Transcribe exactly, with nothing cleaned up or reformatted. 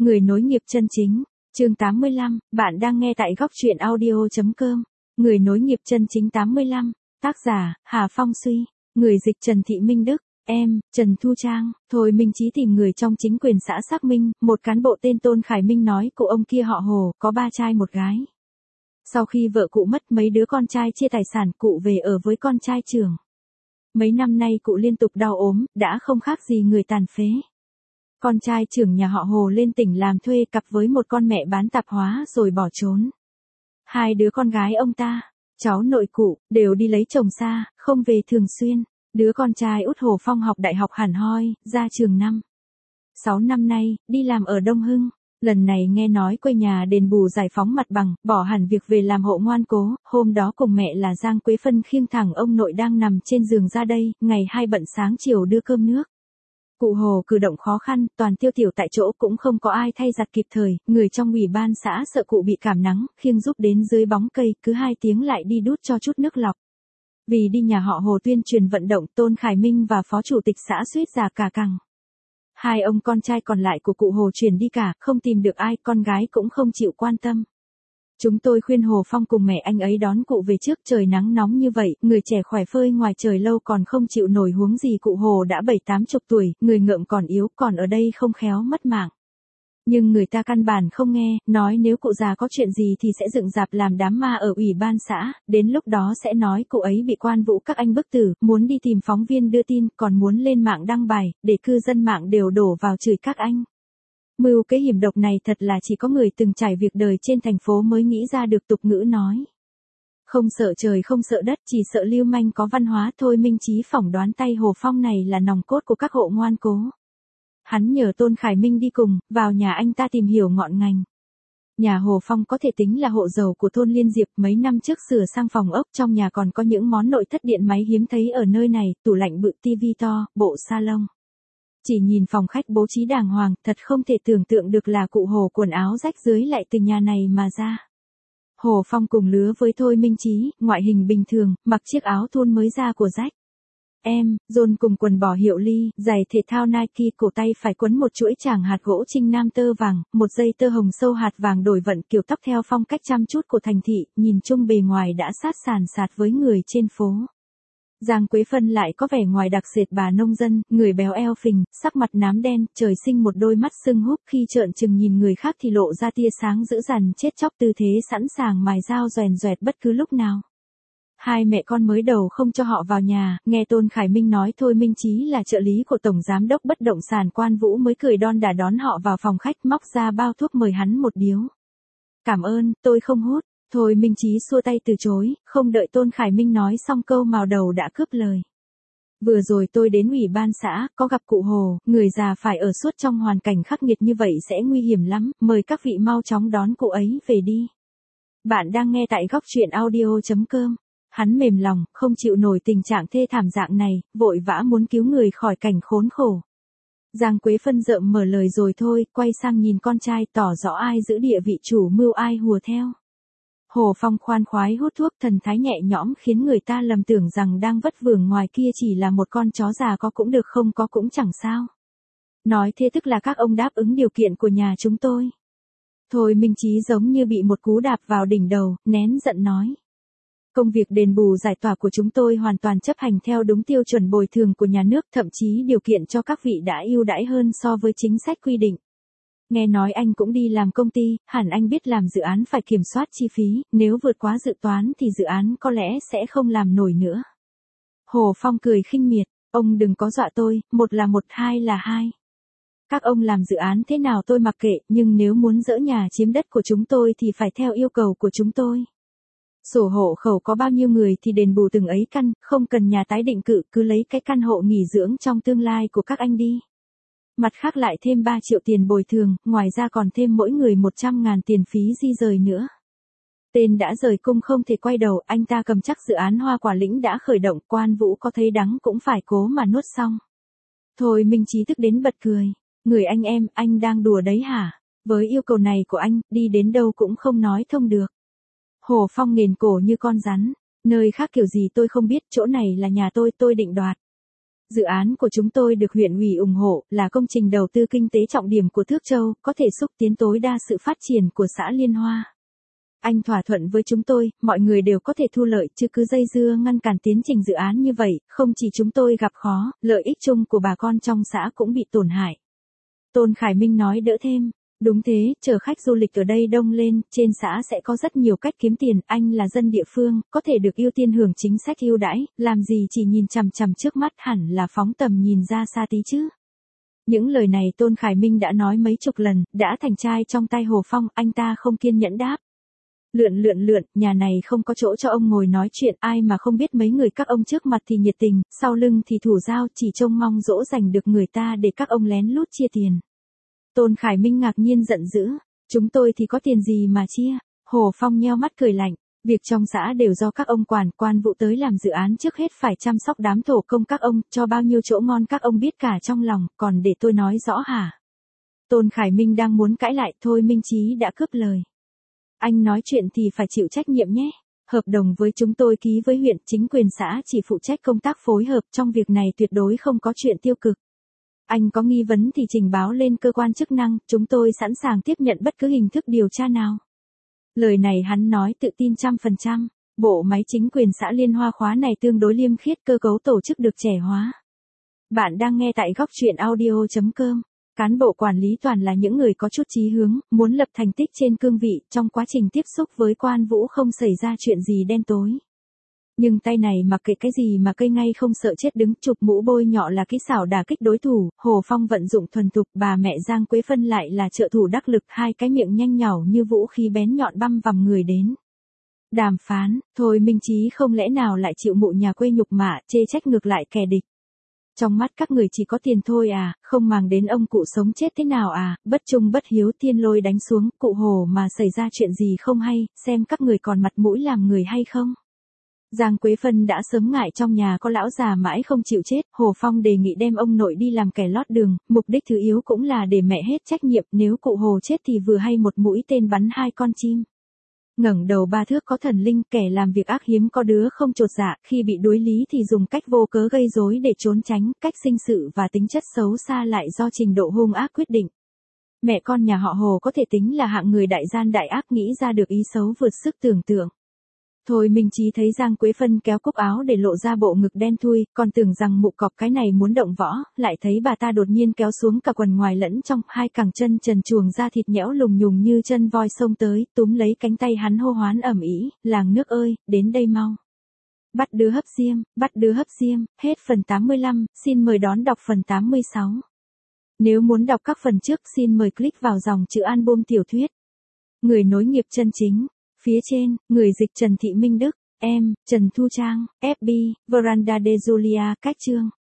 Người nối nghiệp chân chính. Chương tám mươi lăm, bạn đang nghe tại góc truyện audio chấm com. Người nối nghiệp chân chính tám mươi lăm, tác giả, Hà Phong Suy, người dịch Trần Thị Minh Đức, em, Trần Thu Trang. Thôi Minh Chí tìm người trong chính quyền xã xác minh, một cán bộ tên Tôn Khải Minh nói cụ ông kia họ Hồ, có ba trai một gái. Sau khi vợ cụ mất mấy đứa con trai chia tài sản, cụ về ở với con trai trưởng. Mấy năm nay cụ liên tục đau ốm, đã không khác gì người tàn phế. Con trai trưởng nhà họ Hồ lên tỉnh làm thuê cặp với một con mẹ bán tạp hóa rồi bỏ trốn. Hai đứa con gái ông ta, cháu nội cụ, đều đi lấy chồng xa, không về thường xuyên. Đứa con trai út Hồ Phong học đại học hẳn hoi, ra trường năm. Sáu năm nay, đi làm ở Đông Hưng. Lần này nghe nói quê nhà đền bù giải phóng mặt bằng, bỏ hẳn việc về làm hộ ngoan cố. Hôm đó cùng mẹ là Giang Quế Phân khiêng thẳng ông nội đang nằm trên giường ra đây, ngày hai bận sáng chiều đưa cơm nước. Cụ Hồ cử động khó khăn, toàn tiêu tiểu tại chỗ, cũng không có ai thay giặt kịp thời, người trong ủy ban xã sợ cụ bị cảm nắng, khiêng giúp đến dưới bóng cây, cứ hai tiếng lại đi đút cho chút nước lọc. Vì đi nhà họ Hồ tuyên truyền vận động, Tôn Khải Minh và phó chủ tịch xã suýt già cả cằng. Hai ông con trai còn lại của cụ Hồ chuyển đi cả, không tìm được ai, con gái cũng không chịu quan tâm. Chúng tôi khuyên Hồ Phong cùng mẹ anh ấy đón cụ về trước, trời nắng nóng như vậy, người trẻ khỏe phơi ngoài trời lâu còn không chịu nổi, huống gì cụ Hồ đã bảy tám chục tuổi, người ngợm còn yếu, còn ở đây không khéo mất mạng. Nhưng người ta căn bản không nghe, nói nếu cụ già có chuyện gì thì sẽ dựng dạp làm đám ma ở ủy ban xã, đến lúc đó sẽ nói cụ ấy bị quan vũ các anh bức tử, muốn đi tìm phóng viên đưa tin, còn muốn lên mạng đăng bài, để cư dân mạng đều đổ vào chửi các anh. Mưu kế hiểm độc này thật là chỉ có người từng trải việc đời trên thành phố mới nghĩ ra được, tục ngữ nói. Không sợ trời không sợ đất, chỉ sợ lưu manh có văn hóa. Thôi Minh Chí phỏng đoán tay Hồ Phong này là nòng cốt của các hộ ngoan cố. Hắn nhờ Tôn Khải Minh đi cùng, vào nhà anh ta tìm hiểu ngọn ngành. Nhà Hồ Phong có thể tính là hộ giàu của thôn Liên Diệp, mấy năm trước sửa sang phòng ốc, trong nhà còn có những món nội thất điện máy hiếm thấy ở nơi này, tủ lạnh bự, tivi to, bộ salon. Chỉ nhìn phòng khách bố trí đàng hoàng, thật không thể tưởng tượng được là cụ Hồ quần áo rách rưới lại từ nhà này mà ra. Hồ Phong cùng lứa với Thôi Minh Chí, ngoại hình bình thường, mặc chiếc áo thun mới ra của rách. Em, John cùng quần bò hiệu Ly, giày thể thao Nike, cổ tay phải quấn một chuỗi tràng hạt gỗ Trinh Nam tơ vàng, một dây tơ hồng sâu hạt vàng đổi vận, kiểu tóc theo phong cách chăm chút của thành thị, nhìn chung bề ngoài đã sát sàn sạt với người trên phố. Giang Quế Phân lại có vẻ ngoài đặc sệt bà nông dân, người béo eo phình, sắc mặt nám đen, trời sinh một đôi mắt sưng húp, khi trợn trừng nhìn người khác thì lộ ra tia sáng dữ dằn, chết chóc, tư thế sẵn sàng mài dao doèn doẹt bất cứ lúc nào. Hai mẹ con mới đầu không cho họ vào nhà, nghe Tôn Khải Minh nói Thôi Minh Chí là trợ lý của Tổng Giám đốc Bất động sản Quan Vũ mới cười đon đả đón họ vào phòng khách, móc ra bao thuốc mời hắn một điếu. Cảm ơn, tôi không hút. Thôi Minh Chí xua tay từ chối, không đợi Tôn Khải Minh nói xong câu mào đầu đã cướp lời. Vừa rồi tôi đến ủy ban xã, có gặp cụ Hồ, người già phải ở suốt trong hoàn cảnh khắc nghiệt như vậy sẽ nguy hiểm lắm, mời các vị mau chóng đón cụ ấy về đi. Bạn đang nghe tại góc truyện audio chấm com. Hắn mềm lòng, không chịu nổi tình trạng thê thảm dạng này, vội vã muốn cứu người khỏi cảnh khốn khổ. Giang Quế Phân rợm mở lời rồi thôi, quay sang nhìn con trai, tỏ rõ ai giữ địa vị chủ mưu ai hùa theo. Hồ Phong khoan khoái hút thuốc, thần thái nhẹ nhõm khiến người ta lầm tưởng rằng đang vất vưởng, ngoài kia chỉ là một con chó già, có cũng được không có cũng chẳng sao. Nói thế tức là các ông đáp ứng điều kiện của nhà chúng tôi. Thôi Minh Chí giống như bị một cú đạp vào đỉnh đầu, nén giận nói. Công việc đền bù giải tỏa của chúng tôi hoàn toàn chấp hành theo đúng tiêu chuẩn bồi thường của nhà nước, thậm chí điều kiện cho các vị đã ưu đãi hơn so với chính sách quy định. Nghe nói anh cũng đi làm công ty, hẳn anh biết làm dự án phải kiểm soát chi phí, nếu vượt quá dự toán thì dự án có lẽ sẽ không làm nổi nữa. Hồ Phong cười khinh miệt, ông đừng có dọa tôi, một là một, hai là hai. Các ông làm dự án thế nào tôi mặc kệ, nhưng nếu muốn dỡ nhà chiếm đất của chúng tôi thì phải theo yêu cầu của chúng tôi. Sổ hộ khẩu có bao nhiêu người thì đền bù từng ấy căn, không cần nhà tái định cư, cứ lấy cái căn hộ nghỉ dưỡng trong tương lai của các anh đi. Mặt khác lại thêm ba triệu tiền bồi thường, ngoài ra còn thêm mỗi người một trăm ngàn tiền phí di rời nữa. Tên đã rời cung không thể quay đầu, anh ta cầm chắc dự án Hoa Quả Lĩnh đã khởi động, Quan Vũ có thấy đắng cũng phải cố mà nuốt xong. Thôi Minh Chí tức đến bật cười. Người anh em, anh đang đùa đấy hả? Với yêu cầu này của anh, đi đến đâu cũng không nói thông được. Hồ Phong nghền cổ như con rắn. Nơi khác kiểu gì tôi không biết, chỗ này là nhà tôi, tôi định đoạt. Dự án của chúng tôi được huyện ủy ủng hộ, là công trình đầu tư kinh tế trọng điểm của Thước Châu, có thể xúc tiến tối đa sự phát triển của xã Liên Hoa. Anh thỏa thuận với chúng tôi, mọi người đều có thể thu lợi chứ cứ dây dưa ngăn cản tiến trình dự án như vậy, không chỉ chúng tôi gặp khó, lợi ích chung của bà con trong xã cũng bị tổn hại. Tôn Khải Minh nói đỡ thêm. Đúng thế, chờ khách du lịch ở đây đông lên, trên xã sẽ có rất nhiều cách kiếm tiền, anh là dân địa phương, có thể được ưu tiên hưởng chính sách ưu đãi, làm gì chỉ nhìn chằm chằm trước mắt hẳn là phóng tầm nhìn ra xa tí chứ. Những lời này Tôn Khải Minh đã nói mấy chục lần, đã thành trai trong tay Hồ Phong, anh ta không kiên nhẫn đáp. Lượn lượn lượn, nhà này không có chỗ cho ông ngồi nói chuyện, ai mà không biết mấy người các ông trước mặt thì nhiệt tình, sau lưng thì thủ dao, chỉ trông mong dỗ dành được người ta để các ông lén lút chia tiền. Tôn Khải Minh ngạc nhiên giận dữ, chúng tôi thì có tiền gì mà chia, Hồ Phong nheo mắt cười lạnh, việc trong xã đều do các ông quản, quan vụ tới làm dự án trước hết phải chăm sóc đám thổ công các ông, cho bao nhiêu chỗ ngon các ông biết cả trong lòng, còn để tôi nói rõ hả? Tôn Khải Minh đang muốn cãi lại, thôi Minh Chí đã cướp lời. Anh nói chuyện thì phải chịu trách nhiệm nhé. Hợp đồng với chúng tôi ký với huyện, chính quyền xã chỉ phụ trách công tác phối hợp, trong việc này tuyệt đối không có chuyện tiêu cực. Anh có nghi vấn thì trình báo lên cơ quan chức năng, chúng tôi sẵn sàng tiếp nhận bất cứ hình thức điều tra nào. Lời này hắn nói tự tin trăm phần trăm. Bộ máy chính quyền xã Liên Hoa khóa này tương đối liêm khiết, cơ cấu tổ chức được trẻ hóa. Bạn đang nghe tại góc truyện audio chấm com. Cán bộ quản lý toàn là những người có chút chí hướng, muốn lập thành tích trên cương vị, trong quá trình tiếp xúc với quan vũ không xảy ra chuyện gì đen tối. Nhưng tay này mặc kệ cái gì mà cây ngay không sợ chết đứng chụp mũ bôi nhọ là kỹ xảo đả kích đối thủ, Hồ Phong vận dụng thuần thục, bà mẹ Giang Quế Phân lại là trợ thủ đắc lực, hai cái miệng nhanh nhảu như vũ khí bén nhọn băm vằm người đến. Đàm phán, thôi Minh Chí không lẽ nào lại chịu mụ nhà quê nhục mạ, chê trách ngược lại kẻ địch. Trong mắt các người chỉ có tiền thôi à, không màng đến ông cụ sống chết thế nào à, bất trung bất hiếu, thiên lôi đánh xuống, cụ Hồ mà xảy ra chuyện gì không hay, xem các người còn mặt mũi làm người hay không. Giang Quế Phân đã sớm ngại trong nhà có lão già mãi không chịu chết, Hồ Phong đề nghị đem ông nội đi làm kẻ lót đường, mục đích thứ yếu cũng là để mẹ hết trách nhiệm, nếu cụ Hồ chết thì vừa hay một mũi tên bắn hai con chim. Ngẩng đầu ba thước có thần linh, kẻ làm việc ác hiếm có đứa không chột dạ, khi bị đối lý thì dùng cách vô cớ gây rối để trốn tránh, cách sinh sự và tính chất xấu xa lại do trình độ hung ác quyết định. Mẹ con nhà họ Hồ có thể tính là hạng người đại gian đại ác, nghĩ ra được ý xấu vượt sức tưởng tượng. Thôi Minh Chí thấy Giang Quế Phân kéo cúc áo để lộ ra bộ ngực đen thui, còn tưởng rằng mụ cọp cái này muốn động võ, lại thấy bà ta đột nhiên kéo xuống cả quần ngoài lẫn trong, hai cẳng chân trần truồng da thịt nhẽo lùng nhùng như chân voi xông tới, túm lấy cánh tay hắn hô hoán ầm ĩ, làng nước ơi, đến đây mau. Bắt đứa hấp diêm, bắt đứa hấp diêm, hết phần tám mươi lăm, xin mời đón đọc phần tám mươi sáu. Nếu muốn đọc các phần trước xin mời click vào dòng chữ album tiểu thuyết. Người nối nghiệp chân chính. Phía trên, người dịch Trần Thị Minh Đức, em, Trần Thu Trang, ép bê, Veranda de Julia, cách chương.